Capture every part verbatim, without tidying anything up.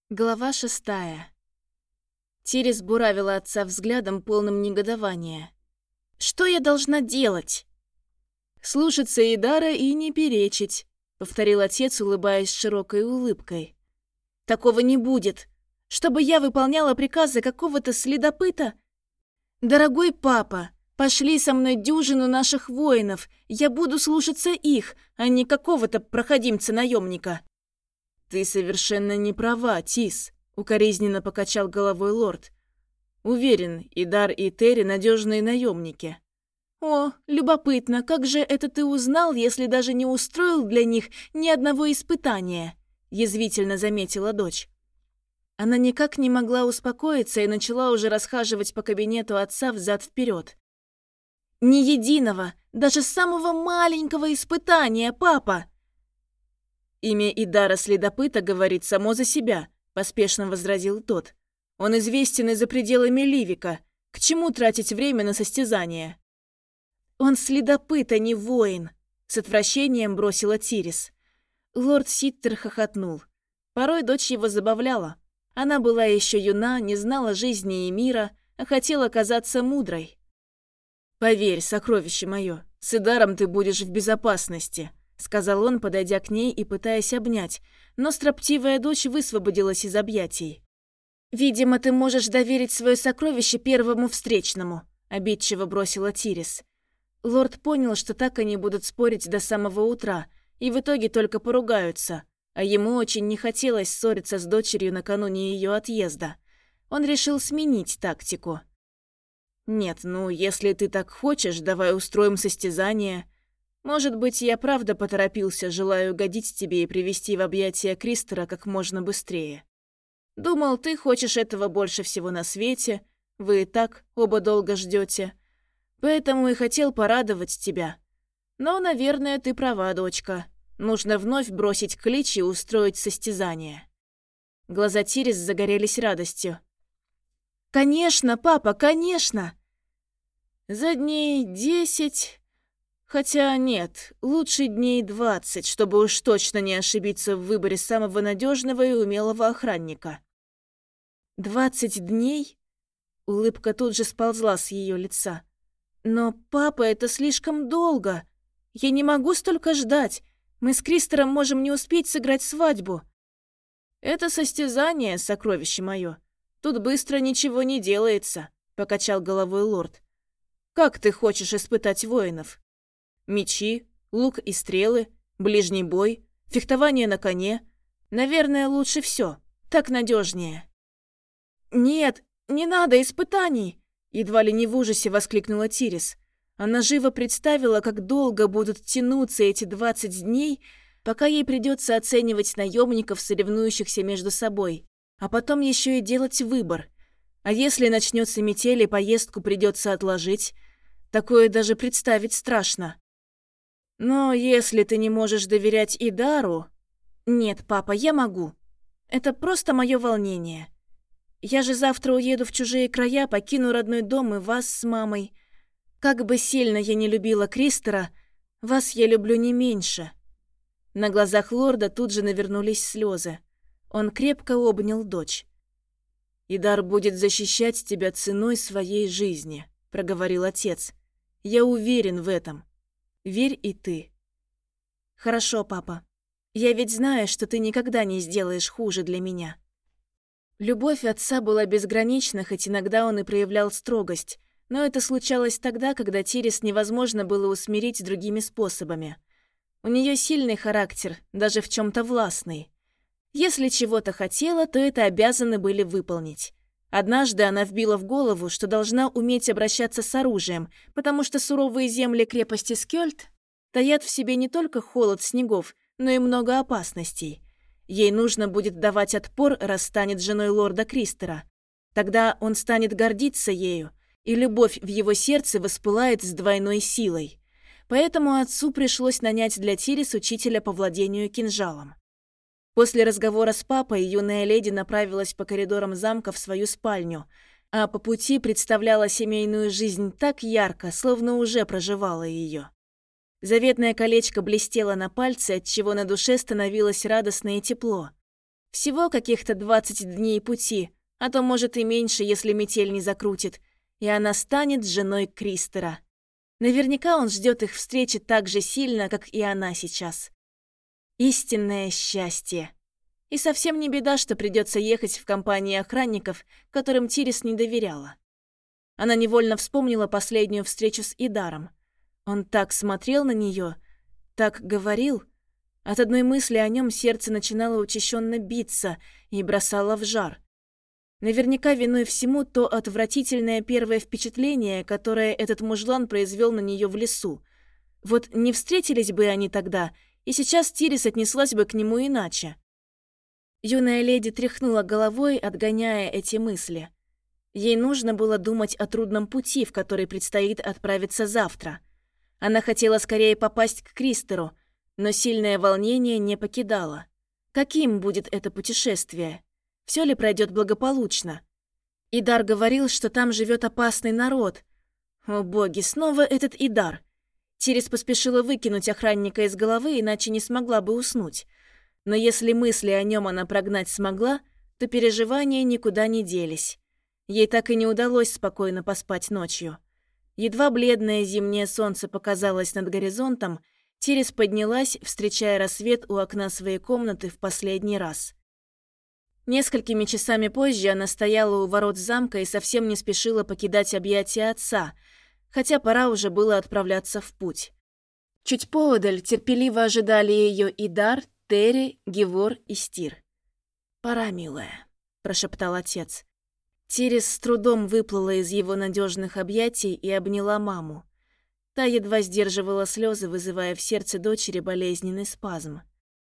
Глава шестая. Тирис буравила отца взглядом, полным негодования. «Что я должна делать?» «Слушаться Идара и не перечить», — повторил отец, улыбаясь широкой улыбкой. «Такого не будет. Чтобы я выполняла приказы какого-то следопыта? Дорогой папа, пошли со мной дюжину наших воинов. Я буду слушаться их, а не какого-то проходимца-наемника». «Ты совершенно не права, Тис», — укоризненно покачал головой лорд. «Уверен, Идар и Терри надежные наемники». «О, любопытно, как же это ты узнал, если даже не устроил для них ни одного испытания?» — язвительно заметила дочь. Она никак не могла успокоиться и начала уже расхаживать по кабинету отца взад-вперед. «Ни единого, даже самого маленького испытания, папа!» «Имя Идара Следопыта говорит само за себя», — поспешно возразил тот. «Он известен и за пределами Ливика. К чему тратить время на состязание?» «Он следопыт, а не воин», — с отвращением бросила Тирис. Лорд Ситтер хохотнул. Порой дочь его забавляла. Она была еще юна, не знала жизни и мира, а хотела казаться мудрой. «Поверь, сокровище мое, с Идаром ты будешь в безопасности», — сказал он, подойдя к ней и пытаясь обнять, но строптивая дочь высвободилась из объятий. «Видимо, ты можешь доверить свое сокровище первому встречному», — обидчиво бросила Тирис. Лорд понял, что так они будут спорить до самого утра, и в итоге только поругаются, а ему очень не хотелось ссориться с дочерью накануне ее отъезда. Он решил сменить тактику. «Нет, ну, если ты так хочешь, давай устроим состязание. Может быть, я правда поторопился, желая угодить тебе и привести в объятия Кристера как можно быстрее. Думал, ты хочешь этого больше всего на свете, вы и так оба долго ждете. Поэтому и хотел порадовать тебя. Но, наверное, ты права, дочка. Нужно вновь бросить клич и устроить состязание». Глаза Тирис загорелись радостью. «Конечно, папа, конечно!» «За дней десять... Хотя нет, лучше дней двадцать, чтобы уж точно не ошибиться в выборе самого надежного и умелого охранника». «Двадцать дней?» Улыбка тут же сползла с ее лица. «Но, папа, это слишком долго. Я не могу столько ждать. Мы с Кристером можем не успеть сыграть свадьбу». «Это состязание, сокровище мое. Тут быстро ничего не делается», — покачал головой лорд. «Как ты хочешь испытать воинов? Мечи, лук и стрелы, ближний бой, фехтование на коне. Наверное, лучше все. Так надежнее». «Нет, не надо испытаний!» Едва ли не в ужасе воскликнула Тирис. Она живо представила, как долго будут тянуться эти двадцать дней, пока ей придется оценивать наемников, соревнующихся между собой, а потом еще и делать выбор. А если начнется метель и поездку придется отложить? Такое даже представить страшно. Но если ты не можешь доверять Идару... Нет, папа, я могу. Это просто мое волнение. Я же завтра уеду в чужие края, покину родной дом и вас с мамой. Как бы сильно я не любила Кристера, вас я люблю не меньше». На глазах лорда тут же навернулись слезы. Он крепко обнял дочь. «Идар будет защищать тебя ценой своей жизни», — проговорил отец. «Я уверен в этом. Верь и ты». «Хорошо, папа. Я ведь знаю, что ты никогда не сделаешь хуже для меня». Любовь отца была безгранична, хоть иногда он и проявлял строгость, но это случалось тогда, когда Тирис невозможно было усмирить другими способами. У нее сильный характер, даже в чем-то властный. Если чего-то хотела, то это обязаны были выполнить. Однажды она вбила в голову, что должна уметь обращаться с оружием, потому что суровые земли крепости Скёльд таят в себе не только холод снегов, но и много опасностей. Ей нужно будет давать отпор, раз станет женой лорда Кристера. Тогда он станет гордиться ею, и любовь в его сердце воспылает с двойной силой. Поэтому отцу пришлось нанять для Тирис учителя по владению кинжалом. После разговора с папой юная леди направилась по коридорам замка в свою спальню, а по пути представляла семейную жизнь так ярко, словно уже проживала ее. Заветное колечко блестело на пальце, отчего на душе становилось радостно и тепло. Всего каких-то двадцать дней пути, а то, может, и меньше, если метель не закрутит, и она станет женой Кристера. Наверняка он ждет их встречи так же сильно, как и она сейчас. Истинное счастье. И совсем не беда, что придется ехать в компании охранников, которым Тирис не доверяла. Она невольно вспомнила последнюю встречу с Идаром. Он так смотрел на нее, так говорил. От одной мысли о нем сердце начинало учащенно биться и бросало в жар. Наверняка виной всему то отвратительное первое впечатление, которое этот мужлан произвел на нее в лесу. Вот не встретились бы они тогда, и сейчас Тирис отнеслась бы к нему иначе. Юная леди тряхнула головой, отгоняя эти мысли. Ей нужно было думать о трудном пути, в который предстоит отправиться завтра. Она хотела скорее попасть к Кристеру, но сильное волнение не покидало. Каким будет это путешествие? Все ли пройдет благополучно? Идар говорил, что там живет опасный народ. О боги, снова этот Идар. Тирис поспешила выкинуть охранника из головы, иначе не смогла бы уснуть. Но если мысли о нем она прогнать смогла, то переживания никуда не делись. Ей так и не удалось спокойно поспать ночью. Едва бледное зимнее солнце показалось над горизонтом, Тирис поднялась, встречая рассвет у окна своей комнаты в последний раз. Несколькими часами позже она стояла у ворот замка и совсем не спешила покидать объятия отца, хотя пора уже было отправляться в путь. Чуть поодаль терпеливо ожидали ее Идар, Терри, Гевор и Стир. «Пора, милая», – прошептал отец. Тирис с трудом выплыла из его надежных объятий и обняла маму. Та едва сдерживала слезы, вызывая в сердце дочери болезненный спазм.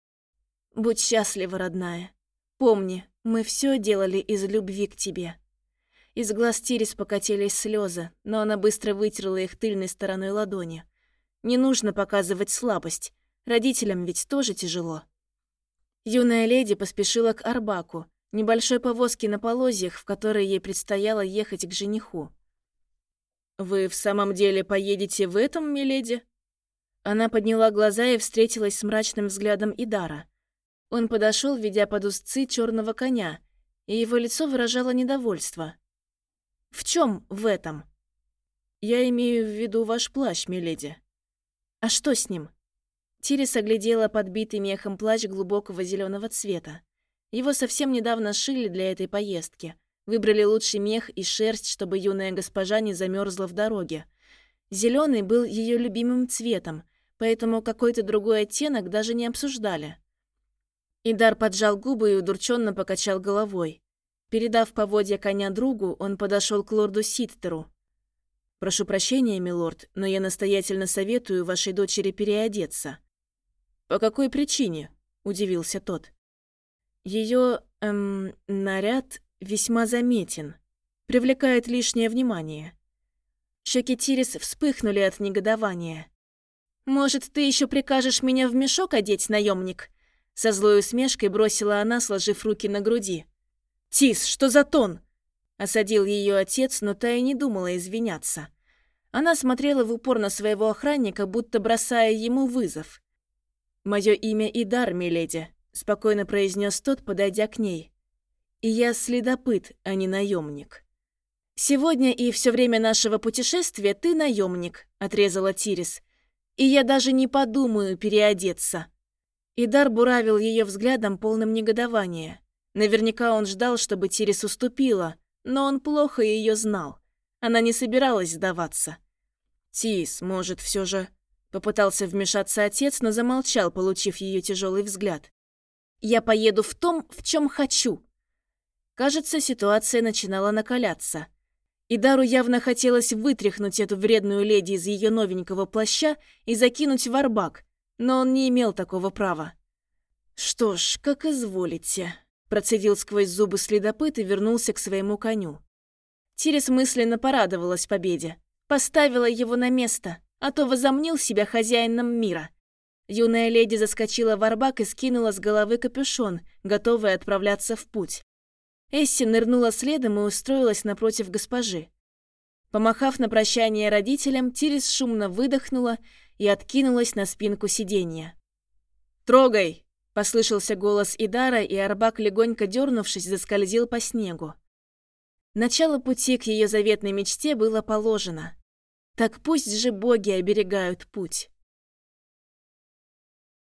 «Будь счастлива, родная. Помни, мы все делали из любви к тебе». Из глаз Тирис покатились слезы, но она быстро вытерла их тыльной стороной ладони. Не нужно показывать слабость, родителям ведь тоже тяжело. Юная леди поспешила к Арбаку, небольшой повозке на полозьях, в которой ей предстояло ехать к жениху. «Вы в самом деле поедете в этом, миледи?» Она подняла глаза и встретилась с мрачным взглядом Идара. Он подошел, ведя под узцы черного коня, и его лицо выражало недовольство. «В чем в этом?» «Я имею в виду ваш плащ, миледи». «А что с ним?» Тирис оглядела подбитый мехом плащ глубокого зеленого цвета. Его совсем недавно шили для этой поездки. Выбрали лучший мех и шерсть, чтобы юная госпожа не замерзла в дороге. Зеленый был ее любимым цветом, поэтому какой-то другой оттенок даже не обсуждали. Идар поджал губы и удурченно покачал головой. Передав поводья коня другу, он подошел к лорду Ситтеру. «Прошу прощения, милорд, но я настоятельно советую вашей дочери переодеться». «По какой причине?» – удивился тот. Ее эм, наряд весьма заметен, привлекает лишнее внимание. Щеки Тирис вспыхнули от негодования. «Может, ты еще прикажешь меня в мешок одеть, наемник?» Со злой усмешкой бросила она, сложив руки на груди. «Тис, что за тон?» Осадил ее отец, но та и не думала извиняться. Она смотрела в упор на своего охранника, будто бросая ему вызов. «Мое имя Идар, миледи», — спокойно произнес тот, подойдя к ней. «И я следопыт, а не наемник». «Сегодня и все время нашего путешествия ты наемник», — отрезала Тирис. «И я даже не подумаю переодеться». Идар буравил ее взглядом, полным негодования. Наверняка он ждал, чтобы Тирис уступила, но он плохо ее знал. Она не собиралась сдаваться. «Тис, может, все же...» Попытался вмешаться отец, но замолчал, получив ее тяжелый взгляд. «Я поеду в том, в чем хочу». Кажется, ситуация начинала накаляться. Идару явно хотелось вытряхнуть эту вредную леди из ее новенького плаща и закинуть в арбак, но он не имел такого права. «Что ж, как изволите», – процедил сквозь зубы следопыт и вернулся к своему коню. Тирис мысленно порадовалась победе. Поставила его на место, а то возомнил себя хозяином мира. Юная леди заскочила в арбак и скинула с головы капюшон, готовая отправляться в путь. Эсси нырнула следом и устроилась напротив госпожи. Помахав на прощание родителям, Тирис шумно выдохнула и откинулась на спинку сиденья. «Трогай!» – Послышался голос Идара, и Арбак, легонько дернувшись, заскользил по снегу. Начало пути к ее заветной мечте было положено. Так пусть же боги оберегают путь.